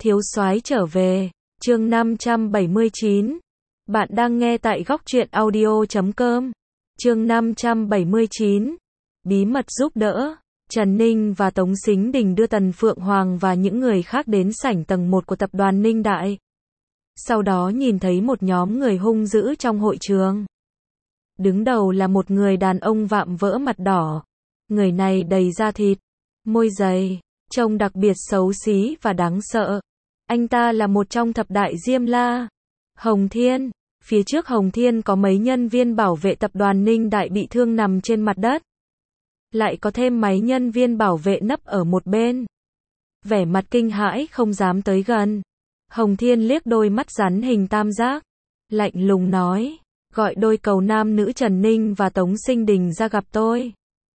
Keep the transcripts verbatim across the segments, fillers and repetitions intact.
Thiếu soái trở về, chương năm trăm bảy mươi chín. Bạn đang nghe tại góc truyện audio chấm com. Chương năm trăm bảy mươi chín. Bí mật giúp đỡ. Trần Ninh và Tống Sính Đình đưa Tần Phượng Hoàng và những người khác đến sảnh tầng một của tập đoàn Ninh Đại. Sau đó nhìn thấy một nhóm người hung dữ trong hội trường. Đứng đầu là một người đàn ông vạm vỡ mặt đỏ. Người này đầy da thịt, môi dày, trông đặc biệt xấu xí và đáng sợ. Anh ta là một trong thập đại Diêm La. Hồng Thiên. Phía trước Hồng Thiên có mấy nhân viên bảo vệ tập đoàn Ninh Đại bị thương nằm trên mặt đất. Lại có thêm mấy nhân viên bảo vệ nấp ở một bên. Vẻ mặt kinh hãi không dám tới gần. Hồng Thiên liếc đôi mắt rắn hình tam giác. Lạnh lùng nói, gọi đôi cầu nam nữ Trần Ninh và Tống Sính Đình ra gặp tôi.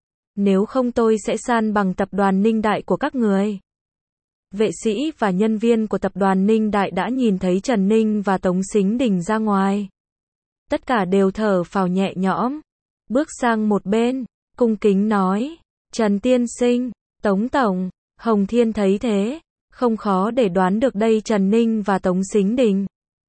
Nếu không tôi sẽ san bằng tập đoàn Ninh Đại của các người. Vệ sĩ và nhân viên của tập đoàn Ninh Đại đã nhìn thấy Trần Ninh và Tống Sính Đình ra ngoài. Tất cả đều thở phào nhẹ nhõm. Bước sang một bên, cung kính nói, Trần Tiên Sinh, Tống Tổng. Hồng Thiên thấy thế, không khó để đoán được đây Trần Ninh và Tống Sính Đình.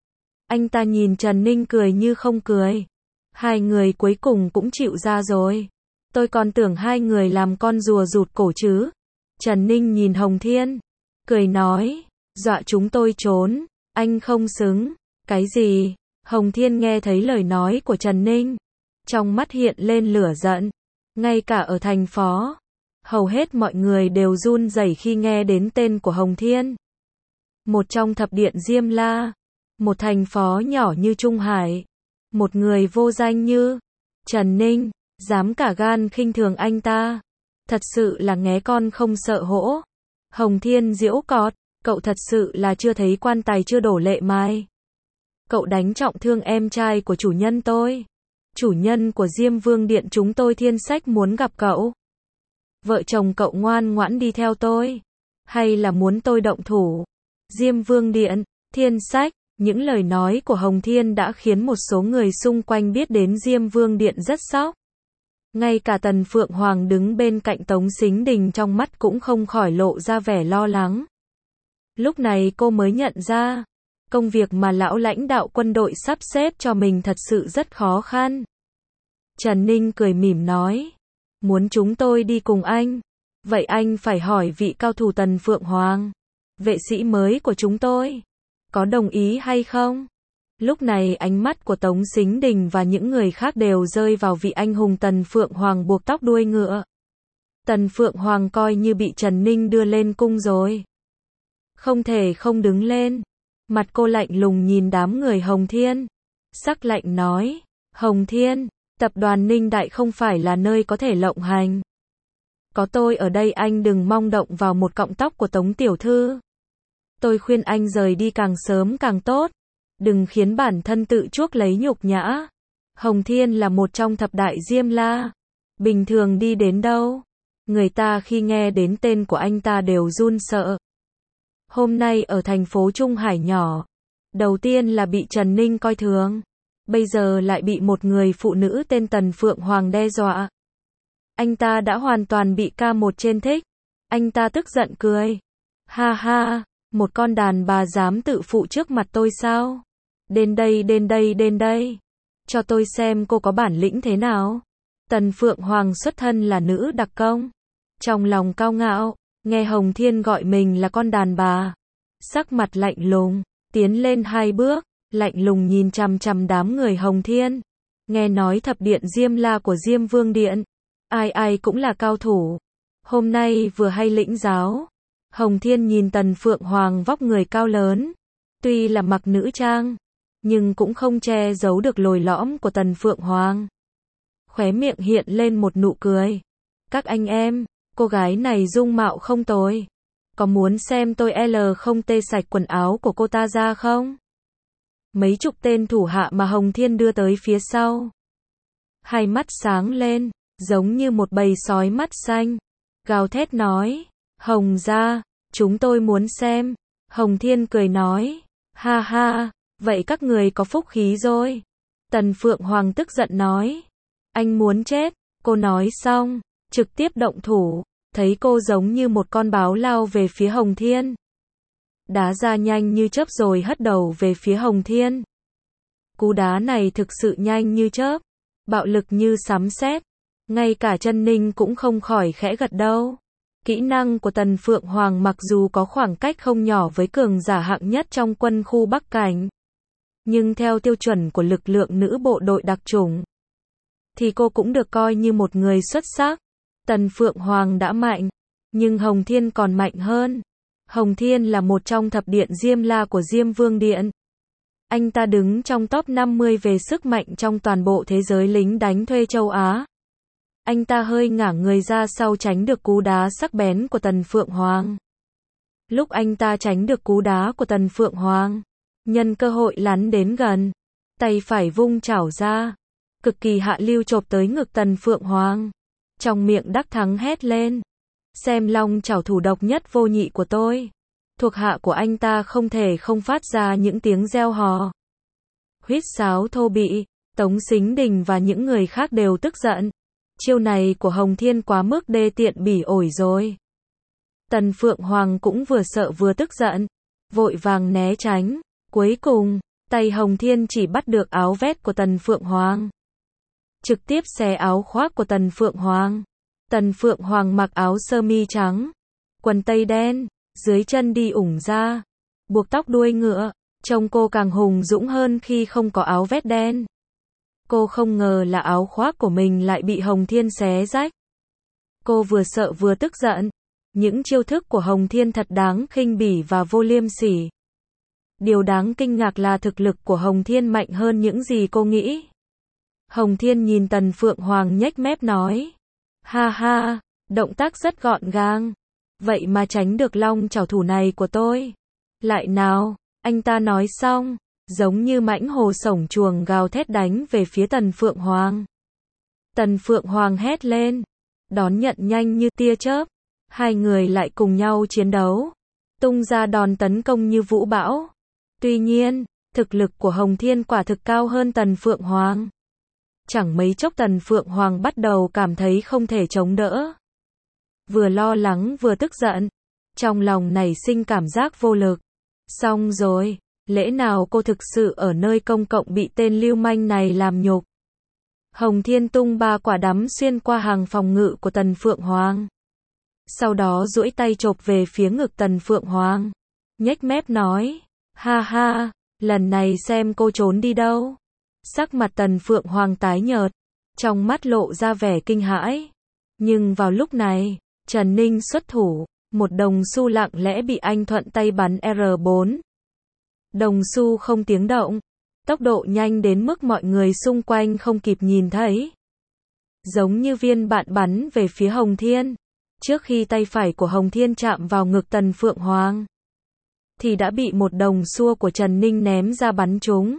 Anh ta nhìn Trần Ninh cười như không cười. Hai người cuối cùng cũng chịu ra rồi. Tôi còn tưởng hai người làm con rùa rụt cổ chứ. Trần Ninh nhìn Hồng Thiên, cười nói, dọa chúng tôi trốn, anh không xứng. Cái gì? Hồng Thiên nghe thấy lời nói của Trần Ninh, trong mắt hiện lên lửa giận. Ngay cả ở thành phó, hầu hết mọi người đều run rẩy khi nghe đến tên của Hồng Thiên. Một trong thập điện Diêm La, một thành phó nhỏ như Trung Hải, một người vô danh như Trần Ninh, dám cả gan khinh thường anh ta. Thật sự là nghé con không sợ hổ. Hồng Thiên giễu cọt, cậu thật sự là chưa thấy quan tài chưa đổ lệ mai. Cậu đánh trọng thương em trai của chủ nhân tôi. Chủ nhân của Diêm Vương Điện chúng tôi Thiên Sách muốn gặp cậu. Vợ chồng cậu ngoan ngoãn đi theo tôi. Hay là muốn tôi động thủ? Diêm Vương Điện, Thiên Sách. Những lời nói của Hồng Thiên đã khiến một số người xung quanh biết đến Diêm Vương Điện rất sốc. Ngay cả Tần Phượng Hoàng đứng bên cạnh Tống Sính Đình trong mắt cũng không khỏi lộ ra vẻ lo lắng. Lúc này cô mới nhận ra, công việc mà lão lãnh đạo quân đội sắp xếp cho mình thật sự rất khó khăn. Trần Ninh cười mỉm nói, muốn chúng tôi đi cùng anh, vậy anh phải hỏi vị cao thủ Tần Phượng Hoàng, vệ sĩ mới của chúng tôi, có đồng ý hay không? Lúc này ánh mắt của Tống Sính Đình và những người khác đều rơi vào vị anh hùng Tần Phượng Hoàng buộc tóc đuôi ngựa. Tần Phượng Hoàng coi như bị Trần Ninh đưa lên cung rồi. Không thể không đứng lên. Mặt cô lạnh lùng nhìn đám người Hồng Thiên. Sắc lạnh nói, Hồng Thiên, tập đoàn Ninh Đại không phải là nơi có thể lộng hành. Có tôi ở đây anh đừng mong động vào một cọng tóc của Tống Tiểu Thư. Tôi khuyên anh rời đi càng sớm càng tốt. Đừng khiến bản thân tự chuốc lấy nhục nhã. Hồng Thiên là một trong thập đại Diêm La. Bình thường đi đến đâu, người ta khi nghe đến tên của anh ta đều run sợ. Hôm nay ở thành phố Trung Hải nhỏ, đầu tiên là bị Trần Ninh coi thường, bây giờ lại bị một người phụ nữ tên Tần Phượng Hoàng đe dọa. Anh ta đã hoàn toàn bị ca một trên thích. Anh ta tức giận cười. Ha ha, một con đàn bà dám tự phụ trước mặt tôi sao? Đến đây, đến đây, đến đây. Cho tôi xem cô có bản lĩnh thế nào. Tần Phượng Hoàng xuất thân là nữ đặc công. Trong lòng cao ngạo, nghe Hồng Thiên gọi mình là con đàn bà. Sắc mặt lạnh lùng, tiến lên hai bước, lạnh lùng nhìn chằm chằm đám người Hồng Thiên. Nghe nói thập điện Diêm La của Diêm Vương Điện, ai ai cũng là cao thủ. Hôm nay vừa hay lĩnh giáo. Hồng Thiên nhìn Tần Phượng Hoàng vóc người cao lớn. Tuy là mặc nữ trang, nhưng cũng không che giấu được lồi lõm của Tần Phượng Hoàng. Khóe miệng hiện lên một nụ cười. Các anh em, cô gái này dung mạo không tồi. Có muốn xem tôi L không tê sạch quần áo của cô ta ra không? Mấy chục tên thủ hạ mà Hồng Thiên đưa tới phía sau. Hai mắt sáng lên, giống như một bầy sói mắt xanh. Gào thét nói, Hồng gia, chúng tôi muốn xem. Hồng Thiên cười nói, ha ha, vậy các người có phúc khí rồi. Tần Phượng Hoàng tức giận nói, anh muốn chết. Cô nói xong, trực tiếp động thủ, thấy cô giống như một con báo lao về phía Hồng Thiên. đá ra nhanh như chớp rồi hất đầu về phía Hồng Thiên. Cú đá này thực sự nhanh như chớp, bạo lực như sấm sét, ngay cả Trần Ninh cũng không khỏi khẽ gật đầu. Kỹ năng của Tần Phượng Hoàng mặc dù có khoảng cách không nhỏ với cường giả hạng nhất trong quân khu Bắc Cảnh, nhưng theo tiêu chuẩn của lực lượng nữ bộ đội đặc chủng, thì cô cũng được coi như một người xuất sắc. Tần Phượng Hoàng đã mạnh, nhưng Hồng Thiên còn mạnh hơn. Hồng Thiên là một trong thập điện Diêm La của Diêm Vương Điện. Anh ta đứng trong top năm mươi về sức mạnh trong toàn bộ thế giới lính đánh thuê châu Á. Anh ta hơi ngả người ra sau tránh được cú đá sắc bén của Tần Phượng Hoàng. Lúc anh ta tránh được cú đá của Tần Phượng Hoàng, nhân cơ hội lắn đến gần, tay phải vung chảo ra, cực kỳ hạ lưu chộp tới ngực Tần Phượng Hoàng. Trong miệng đắc thắng hét lên, xem long chảo thủ độc nhất vô nhị của tôi. Thuộc hạ của anh ta không thể không phát ra những tiếng reo hò, huýt sáo thô bỉ. Tống Sính Đình và những người khác đều tức giận. Chiêu này của Hồng Thiên quá mức đê tiện bỉ ổi rồi. Tần Phượng Hoàng cũng vừa sợ vừa tức giận, vội vàng né tránh. Cuối cùng, tay Hồng Thiên chỉ bắt được áo vest của Tần Phượng Hoàng, trực tiếp xé áo khoác của Tần Phượng Hoàng. Tần Phượng Hoàng mặc áo sơ mi trắng, quần tây đen, dưới chân đi ủng ra, buộc tóc đuôi ngựa, trông cô càng hùng dũng hơn khi không có áo vest đen. Cô không ngờ là áo khoác của mình lại bị Hồng Thiên xé rách. Cô vừa sợ vừa tức giận. Những chiêu thức của Hồng Thiên thật đáng khinh bỉ và vô liêm sỉ. Điều đáng kinh ngạc là thực lực của Hồng Thiên mạnh hơn những gì cô nghĩ. Hồng Thiên nhìn Tần Phượng Hoàng nhếch mép nói, ha ha, động tác rất gọn gàng, vậy mà tránh được long chảo thủ này của tôi. Lại nào, anh ta nói xong, giống như mãnh hồ sổng chuồng gào thét đánh về phía Tần Phượng Hoàng. Tần Phượng Hoàng hét lên, đón nhận nhanh như tia chớp. Hai người lại cùng nhau chiến đấu, tung ra đòn tấn công như vũ bão. Tuy nhiên, thực lực của Hồng Thiên quả thực cao hơn Tần Phượng Hoàng. Chẳng mấy chốc Tần Phượng Hoàng bắt đầu cảm thấy không thể chống đỡ. Vừa lo lắng vừa tức giận, trong lòng nảy sinh cảm giác vô lực. Xong rồi, lẽ nào cô thực sự ở nơi công cộng bị tên lưu manh này làm nhục? Hồng Thiên tung ba quả đấm xuyên qua hàng phòng ngự của Tần Phượng Hoàng. Sau đó duỗi tay chộp về phía ngực Tần Phượng Hoàng, nhếch mép nói, ha ha, lần này xem cô trốn đi đâu. Sắc mặt Tần Phượng Hoàng tái nhợt, trong mắt lộ ra vẻ kinh hãi. Nhưng vào lúc này, Trần Ninh xuất thủ, một đồng xu lặng lẽ bị anh thuận tay bắn R bốn. Đồng xu không tiếng động, tốc độ nhanh đến mức mọi người xung quanh không kịp nhìn thấy. Giống như viên đạn bắn về phía Hồng Thiên. Trước khi tay phải của Hồng Thiên chạm vào ngực Tần Phượng Hoàng, thì đã bị một đồng xua của Trần Ninh ném ra bắn trúng.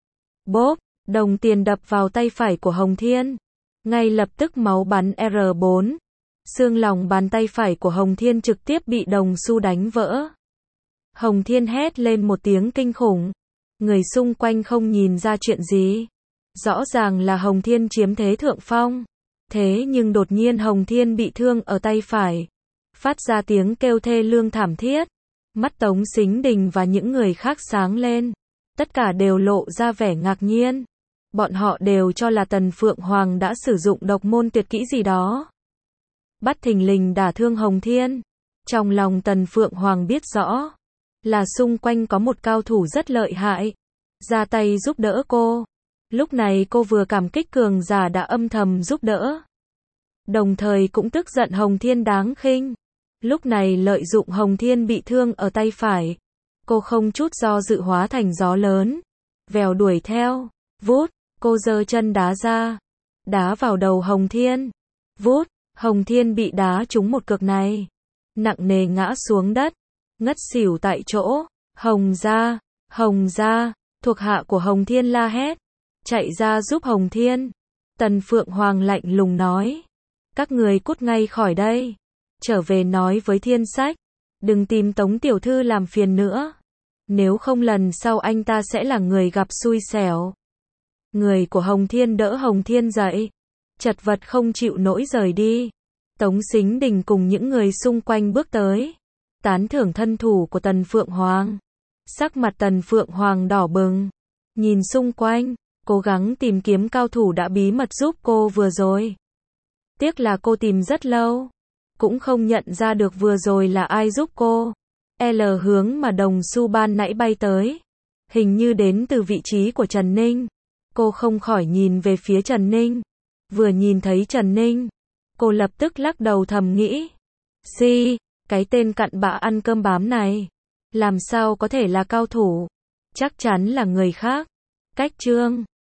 Bốp, đồng tiền đập vào tay phải của Hồng Thiên. Ngay lập tức máu bắn R bốn. Xương lòng bàn tay phải của Hồng Thiên trực tiếp bị đồng xu đánh vỡ. Hồng Thiên hét lên một tiếng kinh khủng. Người xung quanh không nhìn ra chuyện gì. Rõ ràng là Hồng Thiên chiếm thế thượng phong. Thế nhưng đột nhiên Hồng Thiên bị thương ở tay phải, phát ra tiếng kêu thê lương thảm thiết. Mắt Tống Sính Đình và những người khác sáng lên, tất cả đều lộ ra vẻ ngạc nhiên. Bọn họ đều cho là Tần Phượng Hoàng đã sử dụng độc môn tuyệt kỹ gì đó, bắt thình lình đả thương Hồng Thiên. Trong lòng Tần Phượng Hoàng biết rõ, là xung quanh có một cao thủ rất lợi hại, ra tay giúp đỡ cô. Lúc này cô vừa cảm kích cường giả đã âm thầm giúp đỡ, đồng thời cũng tức giận Hồng Thiên đáng khinh. Lúc này lợi dụng Hồng Thiên bị thương ở tay phải, cô không chút do dự hóa thành gió lớn, vèo đuổi theo. Vút, cô giơ chân đá ra, đá vào đầu Hồng Thiên. Vút, Hồng Thiên bị đá trúng một cước này, nặng nề ngã xuống đất, ngất xỉu tại chỗ. Hồng gia, Hồng gia, thuộc hạ của Hồng Thiên la hét, chạy ra giúp Hồng Thiên. Tần Phượng Hoàng lạnh lùng nói, các người cút ngay khỏi đây, trở về nói với Thiên Sách, đừng tìm Tống tiểu thư làm phiền nữa, nếu không lần sau anh ta sẽ là người gặp xui xẻo. Người của Hồng Thiên đỡ Hồng Thiên dậy, chật vật không chịu nổi rời đi. Tống Sính Đình cùng những người xung quanh bước tới, tán thưởng thân thủ của Tần Phượng Hoàng. Sắc mặt Tần Phượng Hoàng đỏ bừng, nhìn xung quanh, cố gắng tìm kiếm cao thủ đã bí mật giúp cô vừa rồi. Tiếc là cô tìm rất lâu, cũng không nhận ra được vừa rồi là ai giúp cô. L hướng mà đồng xu ban nãy bay tới, hình như đến từ vị trí của Trần Ninh. Cô không khỏi nhìn về phía Trần Ninh. Vừa nhìn thấy Trần Ninh, cô lập tức lắc đầu thầm nghĩ. Si, cái tên cặn bã ăn cơm bám này, làm sao có thể là cao thủ? Chắc chắn là người khác. Cách chương